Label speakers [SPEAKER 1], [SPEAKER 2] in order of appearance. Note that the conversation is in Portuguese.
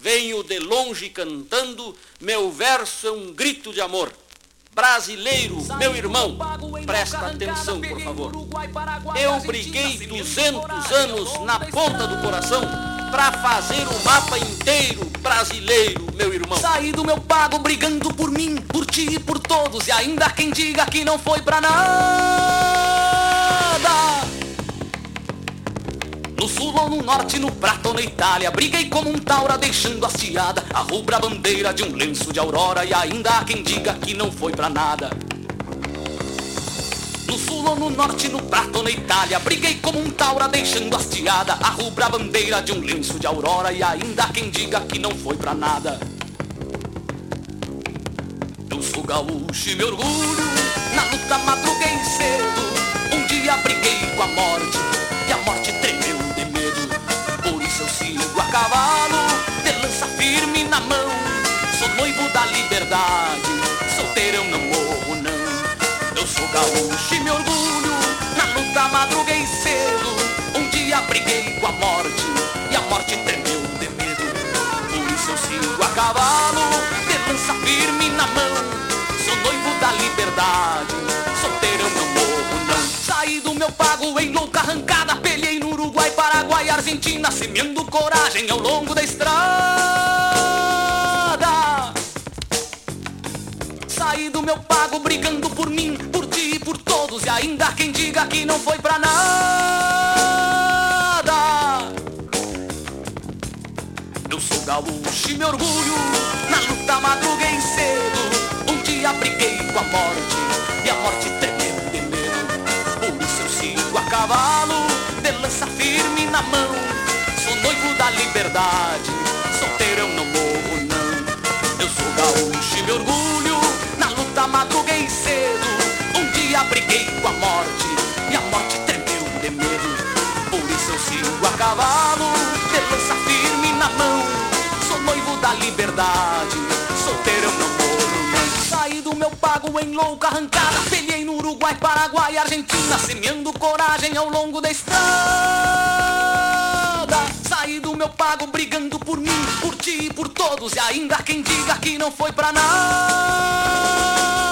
[SPEAKER 1] venho de longe cantando, meu verso é um grito de amor. Brasileiro, meu irmão, presta atenção, por favor. Eu briguei 200 anos na ponta do coração pra fazer o mapa inteiro brasileiro, meu irmão.
[SPEAKER 2] Saí do meu pago brigando por mim, por ti e por todos, e ainda quem diga que não foi pra nada. No sul ou no norte, no prato ou na Itália, briguei como um taura deixando hasteada a rubra bandeira de um lenço de aurora, e ainda há quem diga que não foi pra nada. No sul ou no norte, no prato ou na Itália, briguei como um taura deixando hasteada a rubra bandeira de um lenço de aurora, e ainda há quem diga que não foi pra nada. Eu sou gaúcho e me orgulho, na luta madruguei cedo, um dia briguei com a morte, e a morte tremeu de medo. Por isso eu sigo a cavalo, de lança firme na mão, sou noivo da liberdade, solteiro eu não morro não. Eu sou gaúcho e me orgulho, na luta madruguei cedo, um dia briguei com a morte, e a morte tremeu de medo. Por isso eu sigo a cavalo, de lança firme na mão, sou noivo da liberdade, solteiro eu não morro não. Saí do meu pago em louca arrancada, pelhei no Uruguai, Paraguai, Argentina, semeando coragem ao longo da estrada. Saí do meu pago brigando por mim, por ti e por todos, e ainda há quem diga que não foi pra nada. Eu sou gaúcho e me orgulho, na luta madruguei cedo, um dia briguei com a morte, e a morte tremeu de medo. Por isso eu sigo a cavalo, de lança firme na mão, sou noivo da liberdade, solteiro eu não morro não. Eu sou gaúcho e me orgulho, na luta madruguei cedo, um dia briguei com a morte, e a morte tremeu de medo. Por isso eu sigo a cavalo, de lança firme na mão, sou noivo da liberdade, solteiro eu não morro não. Saí do meu pago em louca arrancada, pelhei no Uruguai, Paraguai, Argentina, semeando coragem ao longo da estrada. Saí do meu pago brigando por mim, por ti e por todos, e ainda há quem diga que não foi pra nada.